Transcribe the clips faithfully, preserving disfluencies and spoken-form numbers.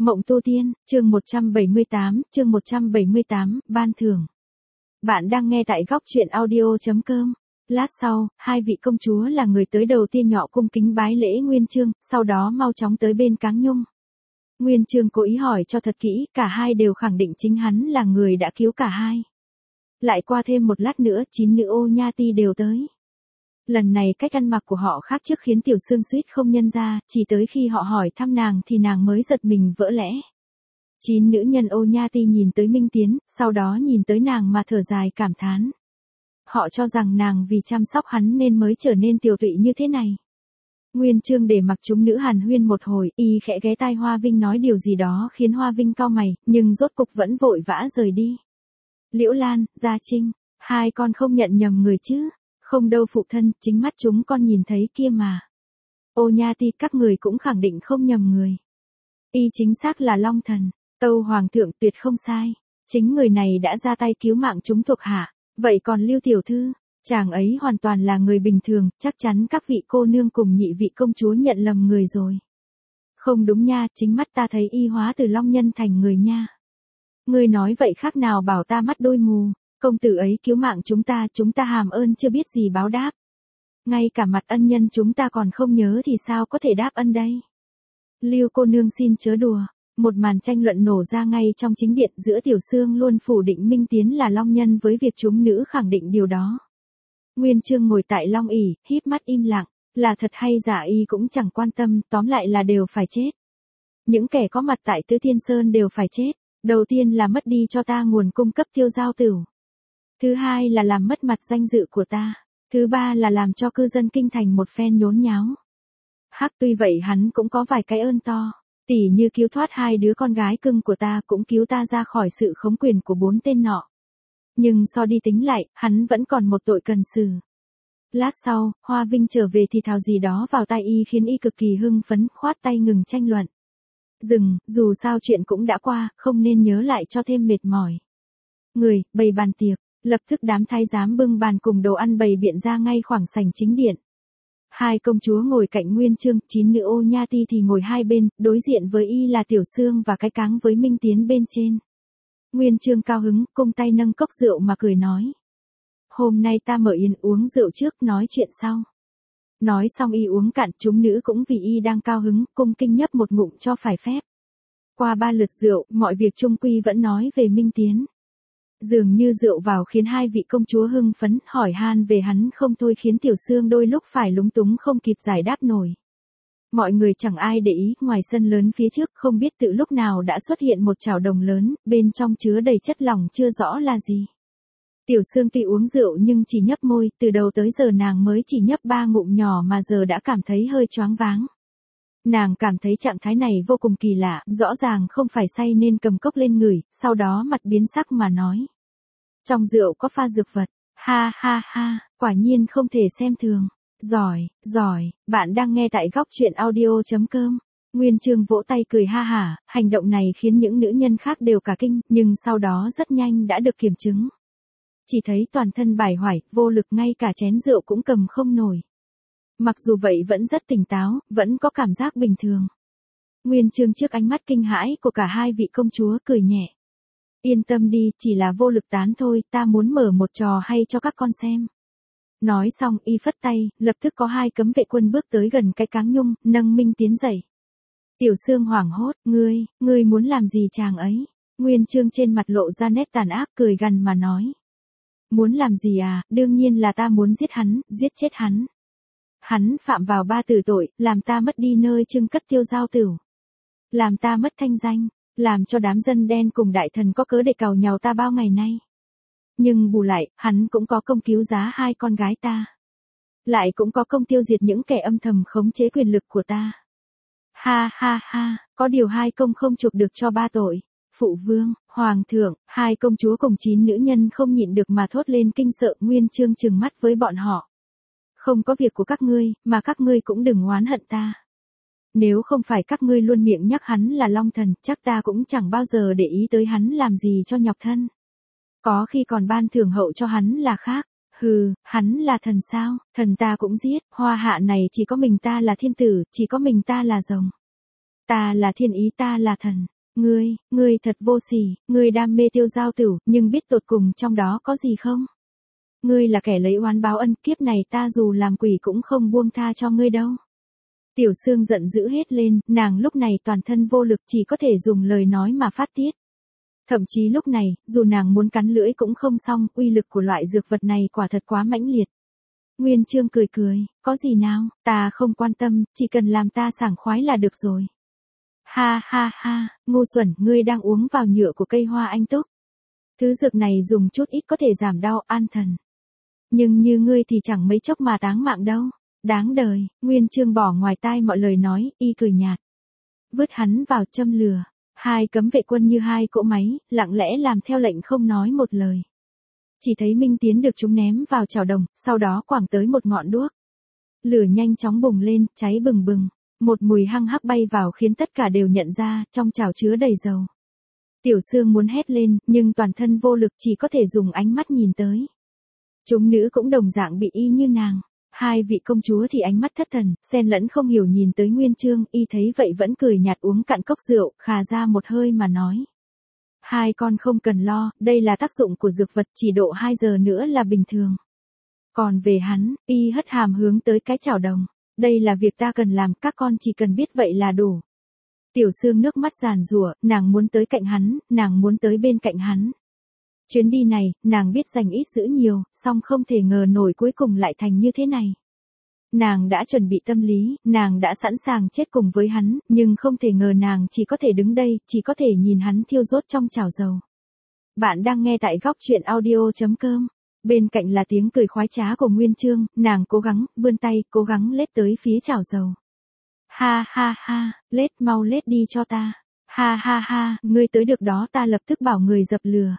Mộng tu tiên, chương một trăm bảy mươi tám, chương một trăm bảy mươi tám, ban thưởng. Bạn đang nghe tại góc truyện audio chấm com. Lát sau, hai vị công chúa là người tới đầu tiên nhỏ cung kính bái lễ Nguyên Chương, sau đó mau chóng tới bên Cáng Nhung. Nguyên Chương cố ý hỏi cho thật kỹ, cả hai đều khẳng định chính hắn là người đã cứu cả hai. Lại qua thêm một lát nữa, chín nữ ô nha ti đều tới. Lần này cách ăn mặc của họ khác trước khiến Tiểu Sương suýt không nhận ra, chỉ tới khi họ hỏi thăm nàng thì nàng mới giật mình vỡ lẽ. Chín nữ nhân ô nha ti nhìn tới Minh Tiến, sau đó nhìn tới nàng mà thở dài cảm thán. Họ cho rằng nàng vì chăm sóc hắn nên mới trở nên tiều tụy như thế này. Nguyên Chương để mặc chúng nữ hàn huyên một hồi, y khẽ ghé tai Hoa Vinh nói điều gì đó khiến Hoa Vinh cau mày, nhưng rốt cục vẫn vội vã rời đi. Liễu Lan, Gia Trinh, hai con không nhận nhầm người chứ? Không đâu phụ thân, chính mắt chúng con nhìn thấy kia mà. Ô nha ti các người cũng khẳng định không nhầm người. Y chính xác là Long Thần, Tâu Hoàng thượng tuyệt không sai. Chính người này đã ra tay cứu mạng chúng thuộc hạ. Vậy còn Lưu Tiểu Thư, chàng ấy hoàn toàn là người bình thường, chắc chắn các vị cô nương cùng nhị vị công chúa nhận lầm người rồi. Không đúng nha, chính mắt ta thấy y hóa từ Long Nhân thành người nha. Ngươi nói vậy khác nào bảo ta mắt đôi mù. Công tử ấy cứu mạng chúng ta, chúng ta hàm ơn chưa biết gì báo đáp. Ngay cả mặt ân nhân chúng ta còn không nhớ thì sao có thể đáp ân đây? Lưu cô nương xin chớ đùa. Một màn tranh luận nổ ra ngay trong chính điện giữa Tiểu Sương luôn phủ định Minh Tiến là Long Nhân với việc chúng nữ khẳng định điều đó. Nguyên Chương ngồi tại Long ỷ, híp mắt im lặng, là thật hay giả y cũng chẳng quan tâm, tóm lại là đều phải chết. Những kẻ có mặt tại Tứ Thiên Sơn đều phải chết. Đầu tiên là mất đi cho ta nguồn cung cấp tiêu giao tửu. Thứ hai là làm mất mặt danh dự của ta. Thứ ba là làm cho cư dân kinh thành một phen nhốn nháo. Hắc tuy vậy hắn cũng có vài cái ơn to. Tỉ như cứu thoát hai đứa con gái cưng của ta cũng cứu ta ra khỏi sự khống quyền của bốn tên nọ. Nhưng so đi tính lại, hắn vẫn còn một tội cần xử. Lát sau, Hoa Vinh trở về thì thào gì đó vào tai y khiến y cực kỳ hưng phấn, khoát tay ngừng tranh luận. Dừng, dù sao chuyện cũng đã qua, không nên nhớ lại cho thêm mệt mỏi. Người, bày bàn tiệc. Lập tức đám thái giám bưng bàn cùng đồ ăn bày biện ra ngay khoảng sảnh chính điện. Hai công chúa ngồi cạnh Nguyên Chương, chín nữ ô nha ti thì ngồi hai bên, đối diện với y là Tiểu Sương và cái Cáng với Minh Tiến bên trên. Nguyên Chương cao hứng, cung tay nâng cốc rượu mà cười nói. Hôm nay ta mở yến uống rượu trước, nói chuyện sau. Nói xong y uống cạn, chúng nữ cũng vì y đang cao hứng, cung kinh nhấp một ngụm cho phải phép. Qua ba lượt rượu, mọi việc chung quy vẫn nói về Minh Tiến. Dường như rượu vào khiến hai vị công chúa hưng phấn, hỏi han về hắn không thôi khiến Tiểu Sương đôi lúc phải lúng túng không kịp giải đáp nổi. Mọi người chẳng ai để ý, ngoài sân lớn phía trước không biết từ lúc nào đã xuất hiện một chảo đồng lớn, bên trong chứa đầy chất lỏng chưa rõ là gì. Tiểu Sương tuy uống rượu nhưng chỉ nhấp môi, từ đầu tới giờ nàng mới chỉ nhấp ba ngụm nhỏ mà giờ đã cảm thấy hơi choáng váng. Nàng cảm thấy trạng thái này vô cùng kỳ lạ, rõ ràng không phải say nên cầm cốc lên ngửi, sau đó mặt biến sắc mà nói. Trong rượu có pha dược vật, ha ha ha, quả nhiên không thể xem thường. Giỏi, giỏi, bạn đang nghe tại góc truyện audio chấm com. Nguyên Chương vỗ tay cười ha hả, hành động này khiến những nữ nhân khác đều cả kinh, nhưng sau đó rất nhanh đã được kiểm chứng. Chỉ thấy toàn thân bải hoải, vô lực ngay cả chén rượu cũng cầm không nổi. Mặc dù vậy vẫn rất tỉnh táo, vẫn có cảm giác bình thường. Nguyên Chương trước ánh mắt kinh hãi của cả hai vị công chúa cười nhẹ. Yên tâm đi, chỉ là vô lực tán thôi, ta muốn mở một trò hay cho các con xem. Nói xong y phất tay, lập tức có hai cấm vệ quân bước tới gần cái Cáng Nhung, nâng Minh Tiến dậy. Tiểu Sương hoảng hốt, ngươi, ngươi muốn làm gì chàng ấy? Nguyên Chương trên mặt lộ ra nét tàn ác cười gằn mà nói. Muốn làm gì à, đương nhiên là ta muốn giết hắn, giết chết hắn. Hắn phạm vào ba tử tội, làm ta mất đi nơi trưng cất tiêu giao tửu. Làm ta mất thanh danh, làm cho đám dân đen cùng đại thần có cớ để cào nhào ta bao ngày nay. Nhưng bù lại, hắn cũng có công cứu giá hai con gái ta. Lại cũng có công tiêu diệt những kẻ âm thầm khống chế quyền lực của ta. Ha ha ha, có điều hai công không chuộc được cho ba tội. Phụ vương, hoàng thượng, hai công chúa cùng chín nữ nhân không nhịn được mà thốt lên kinh sợ. Nguyên Chương trừng mắt với bọn họ. Không có việc của các ngươi, mà các ngươi cũng đừng oán hận ta. Nếu không phải các ngươi luôn miệng nhắc hắn là Long Thần, chắc ta cũng chẳng bao giờ để ý tới hắn làm gì cho nhọc thân. Có khi còn ban thưởng hậu cho hắn là khác. Hừ, hắn là thần sao, thần ta cũng giết, hoa hạ này chỉ có mình ta là thiên tử, chỉ có mình ta là rồng. Ta là thiên ý, ta là thần. Ngươi, ngươi thật vô sỉ, ngươi đam mê tiêu giao tửu, nhưng biết tột cùng trong đó có gì không? Ngươi là kẻ lấy oán báo ân, kiếp này ta dù làm quỷ cũng không buông tha cho ngươi đâu. Tiểu Sương giận dữ hết lên, nàng lúc này toàn thân vô lực, chỉ có thể dùng lời nói mà phát tiết. Thậm chí lúc này, dù nàng muốn cắn lưỡi cũng không xong, uy lực của loại dược vật này quả thật quá mãnh liệt. Nguyên Chương cười cười, có gì nào, ta không quan tâm, chỉ cần làm ta sảng khoái là được rồi. Ha ha ha, ngu xuẩn, ngươi đang uống vào nhựa của cây hoa anh túc. Thứ dược này dùng chút ít có thể giảm đau, an thần. Nhưng như ngươi thì chẳng mấy chốc mà táng mạng đâu. Đáng đời, Nguyên Chương bỏ ngoài tai mọi lời nói, y cười nhạt. Vứt hắn vào châm lửa. Hai cấm vệ quân như hai cỗ máy, lặng lẽ làm theo lệnh không nói một lời. Chỉ thấy Minh Tiến được chúng ném vào chảo đồng, sau đó quẳng tới một ngọn đuốc. Lửa nhanh chóng bùng lên, cháy bừng bừng. Một mùi hăng hắc bay vào khiến tất cả đều nhận ra, trong chảo chứa đầy dầu. Tiểu Sương muốn hét lên, nhưng toàn thân vô lực, chỉ có thể dùng ánh mắt nhìn tới. Chúng nữ cũng đồng dạng bị y như nàng. Hai vị công chúa thì ánh mắt thất thần, xen lẫn không hiểu nhìn tới Nguyên Chương, y thấy vậy vẫn cười nhạt uống cạn cốc rượu, khà ra một hơi mà nói. Hai con không cần lo, đây là tác dụng của dược vật, chỉ độ hai giờ nữa là bình thường. Còn về hắn, y hất hàm hướng tới cái chảo đồng. Đây là việc ta cần làm, các con chỉ cần biết vậy là đủ. Tiểu Sương nước mắt giàn giụa, nàng muốn tới cạnh hắn, nàng muốn tới bên cạnh hắn. Chuyến đi này, nàng biết dành ít giữ nhiều, song không thể ngờ nổi cuối cùng lại thành như thế này. Nàng đã chuẩn bị tâm lý, nàng đã sẵn sàng chết cùng với hắn, nhưng không thể ngờ nàng chỉ có thể đứng đây, chỉ có thể nhìn hắn thiêu rốt trong chảo dầu. Bạn đang nghe tại góc truyện audio chấm com. Bên cạnh là tiếng cười khoái trá của Nguyên Chương, nàng cố gắng, vươn tay, cố gắng lết tới phía chảo dầu. Ha ha ha, lết mau lết đi cho ta. Ha ha ha, ngươi tới được đó ta lập tức bảo người dập lửa.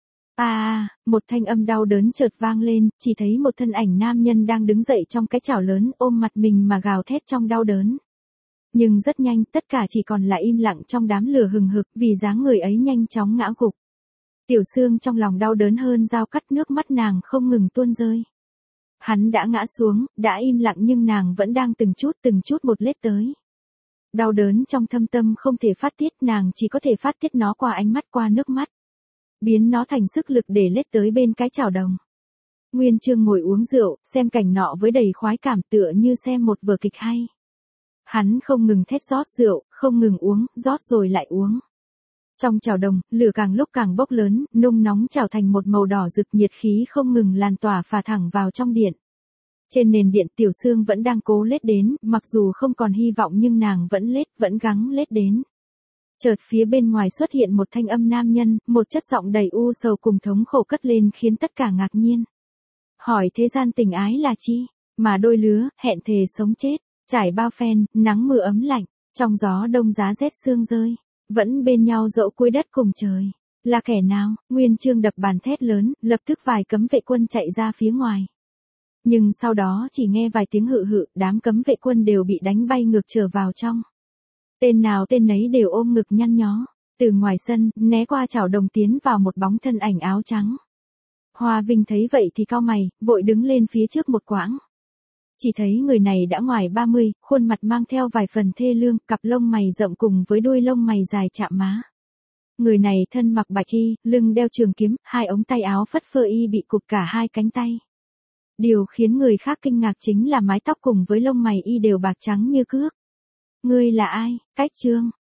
À, một thanh âm đau đớn chợt vang lên, chỉ thấy một thân ảnh nam nhân đang đứng dậy trong cái chảo lớn, ôm mặt mình mà gào thét trong đau đớn. Nhưng rất nhanh, tất cả chỉ còn lại im lặng trong đám lửa hừng hực, vì dáng người ấy nhanh chóng ngã gục. Tiểu Sương trong lòng đau đớn hơn dao cắt, nước mắt nàng không ngừng tuôn rơi. Hắn đã ngã xuống, đã im lặng nhưng nàng vẫn đang từng chút từng chút một lết tới. Đau đớn trong thâm tâm không thể phát tiết, nàng chỉ có thể phát tiết nó qua ánh mắt, qua nước mắt. Biến nó thành sức lực để lết tới bên cái chảo đồng. Nguyên Chương ngồi uống rượu, xem cảnh nọ với đầy khoái cảm, tựa như xem một vở kịch hay. Hắn không ngừng thét rót rượu, không ngừng uống, rót rồi lại uống. Trong chảo đồng, lửa càng lúc càng bốc lớn, nung nóng chảo thành một màu đỏ rực, nhiệt khí không ngừng lan tỏa phả thẳng vào trong điện. Trên nền điện Tiểu Sương vẫn đang cố lết đến, mặc dù không còn hy vọng nhưng nàng vẫn lết, vẫn gắng lết đến. Chợt phía bên ngoài xuất hiện một thanh âm nam nhân, một chất giọng đầy u sầu cùng thống khổ cất lên khiến tất cả ngạc nhiên. Hỏi thế gian tình ái là chi? Mà đôi lứa, hẹn thề sống chết, trải bao phen, nắng mưa ấm lạnh, trong gió đông giá rét sương rơi, vẫn bên nhau dẫu cuối đất cùng trời. Là kẻ nào? Nguyên Chương đập bàn thét lớn, lập tức vài cấm vệ quân chạy ra phía ngoài. Nhưng sau đó chỉ nghe vài tiếng hự hự, đám cấm vệ quân đều bị đánh bay ngược trở vào trong. Tên nào tên nấy đều ôm ngực nhăn nhó. Từ ngoài sân, né qua chảo đồng tiến vào một bóng thân ảnh áo trắng. Hoa Vinh thấy vậy thì cau mày, vội đứng lên phía trước một quãng. Chỉ thấy người này đã ngoài ba mươi, khuôn mặt mang theo vài phần thê lương, cặp lông mày rậm cùng với đuôi lông mày dài chạm má. Người này thân mặc bạch y, lưng đeo trường kiếm, hai ống tay áo phất phơ y bị cụt cả hai cánh tay. Điều khiến người khác kinh ngạc chính là mái tóc cùng với lông mày y đều bạc trắng như cước. Ngươi là ai? Cách Chương,